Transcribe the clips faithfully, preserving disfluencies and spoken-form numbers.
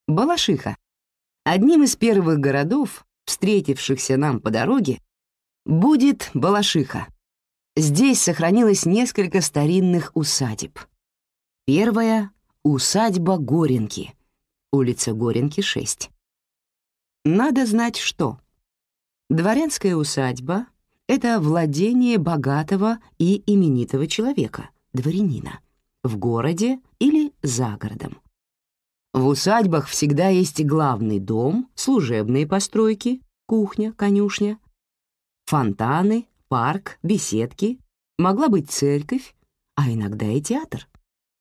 Балашиха. Одним из первых городов, встретившихся нам по дороге, будет Балашиха. Здесь сохранилось несколько старинных усадеб. Первая — усадьба Горенки, улица Горенки, шесть. Надо знать, что дворянская усадьба — это владение богатого и именитого человека, дворянина, в городе или за городом. В усадьбах всегда есть главный дом, служебные постройки, кухня, конюшня, фонтаны, парк, беседки, могла быть церковь, а иногда и театр.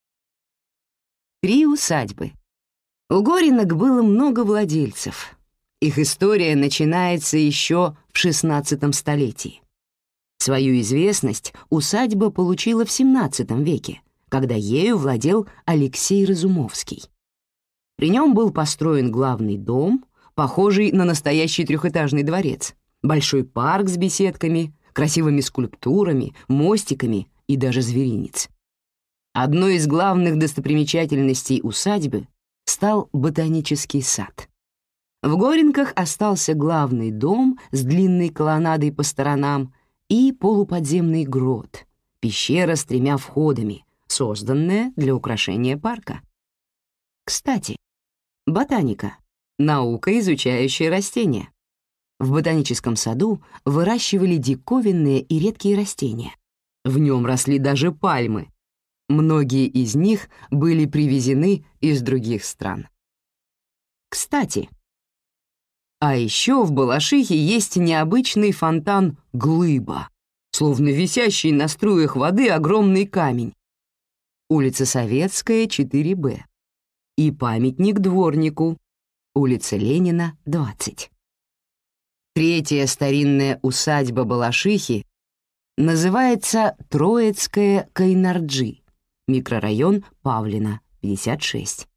Три усадьбы. У Горенок было много владельцев. Их история начинается еще в шестнадцатом столетии. Свою известность усадьба получила в семнадцатом веке, когда ею владел Алексей Разумовский. При нем был построен главный дом, похожий на настоящий трехэтажный дворец, большой парк с беседками, красивыми скульптурами, мостиками и даже зверинец. Одной из главных достопримечательностей усадьбы стал ботанический сад. В Горенках остался главный дом с длинной колоннадой по сторонам и полуподземный грот, пещера с тремя входами, созданная для украшения парка. Кстати, ботаника — наука, изучающая растения. В ботаническом саду выращивали диковинные и редкие растения. В нем росли даже пальмы. Многие из них были привезены из других стран. Кстати, а еще в Балашихе есть необычный фонтан «Глыба», словно висящий на струях воды огромный камень. Улица Советская, четыре Б. И памятник дворнику, улица Ленина, двадцать. Третья старинная усадьба Балашихи называется Троицкая Кайнарджи, микрорайон Павлина, пятьдесят шесть.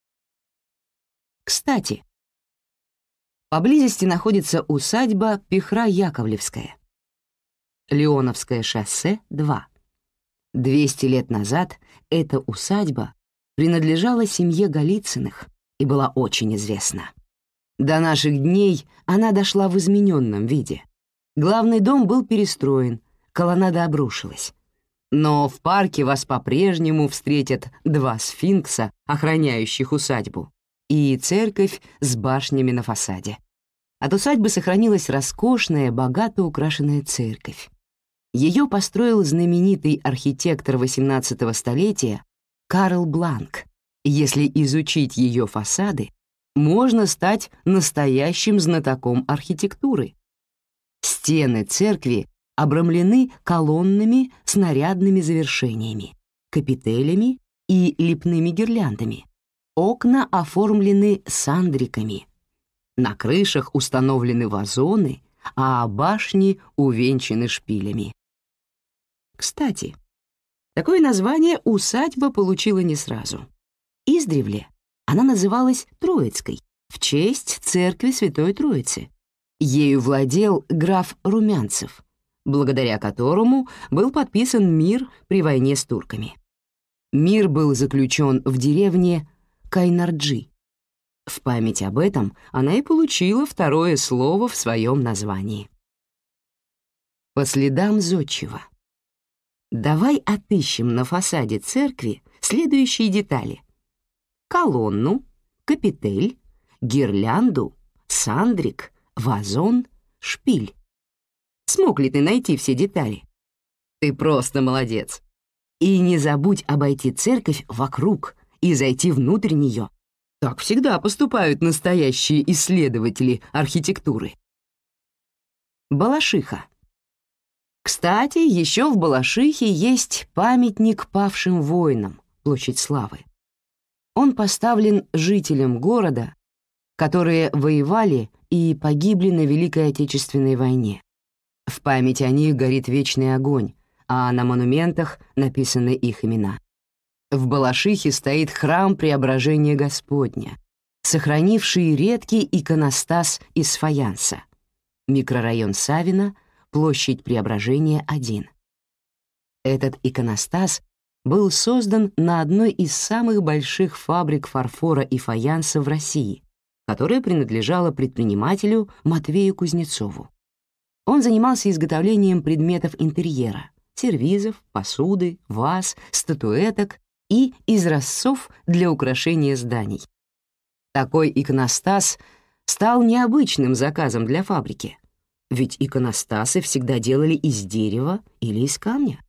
Кстати, поблизости находится усадьба Пихра-Яковлевская, Леоновское шоссе, два. двести лет назад эта усадьба принадлежала семье Голицыных и была очень известна. До наших дней она дошла в измененном виде. Главный дом был перестроен, колоннада обрушилась. Но в парке вас по-прежнему встретят два сфинкса, охраняющих усадьбу, и церковь с башнями на фасаде. От усадьбы сохранилась роскошная, богато украшенная церковь. Ее построил знаменитый архитектор восемнадцатого столетия Карл Бланк. Если изучить ее фасады, можно стать настоящим знатоком архитектуры. Стены церкви обрамлены колоннами с нарядными завершениями, капителями и лепными гирляндами. Окна оформлены сандриками. На крышах установлены вазоны, а башни увенчаны шпилями. Кстати, такое название усадьба получила не сразу. Издревле она называлась Троицкой в честь церкви Святой Троицы. Ею владел граф Румянцев, благодаря которому был подписан мир при войне с турками. Мир был заключен в деревне Кайнарджи. В память об этом она и получила второе слово в своем названии. По следам зодчего. Давай отыщем на фасаде церкви следующие детали: колонну, капитель, гирлянду, сандрик, вазон, шпиль. Смог ли ты найти все детали? Ты просто молодец. И не забудь обойти церковь вокруг и зайти внутрь нее. Так всегда поступают настоящие исследователи архитектуры. Балашиха. Кстати, еще в Балашихе есть памятник павшим воинам, площадь Славы. Он поставлен жителям города, которые воевали и погибли на Великой Отечественной войне. В память о них горит вечный огонь, а на монументах написаны их имена. В Балашихе стоит храм Преображения Господня, сохранивший редкий иконостас из фаянса. Микрорайон Савино, площадь Преображения, один. Этот иконостас был создан на одной из самых больших фабрик фарфора и фаянса в России, которая принадлежала предпринимателю Матвею Кузнецову. Он занимался изготовлением предметов интерьера, сервизов, посуды, ваз, статуэток и изразцов для украшения зданий. Такой иконостас стал необычным заказом для фабрики, ведь иконостасы всегда делали из дерева или из камня.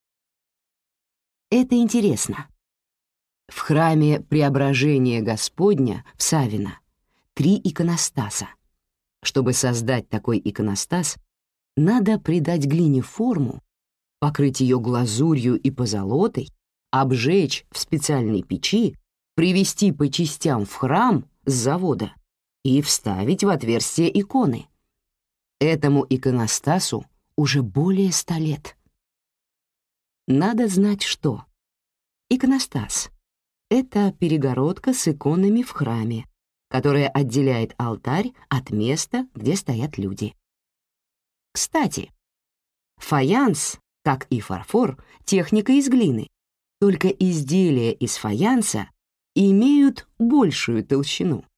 Это интересно. В храме Преображения Господня в Савино три иконостаса. Чтобы создать такой иконостас, надо придать глине форму, покрыть ее глазурью и позолотой, обжечь в специальной печи, привезти по частям в храм с завода и вставить в отверстие иконы. Этому иконостасу уже более ста лет. Надо знать, что иконостас — это перегородка с иконами в храме, которая отделяет алтарь от места, где стоят люди. Кстати, фаянс, как и фарфор, техника из глины, только изделия из фаянса имеют большую толщину.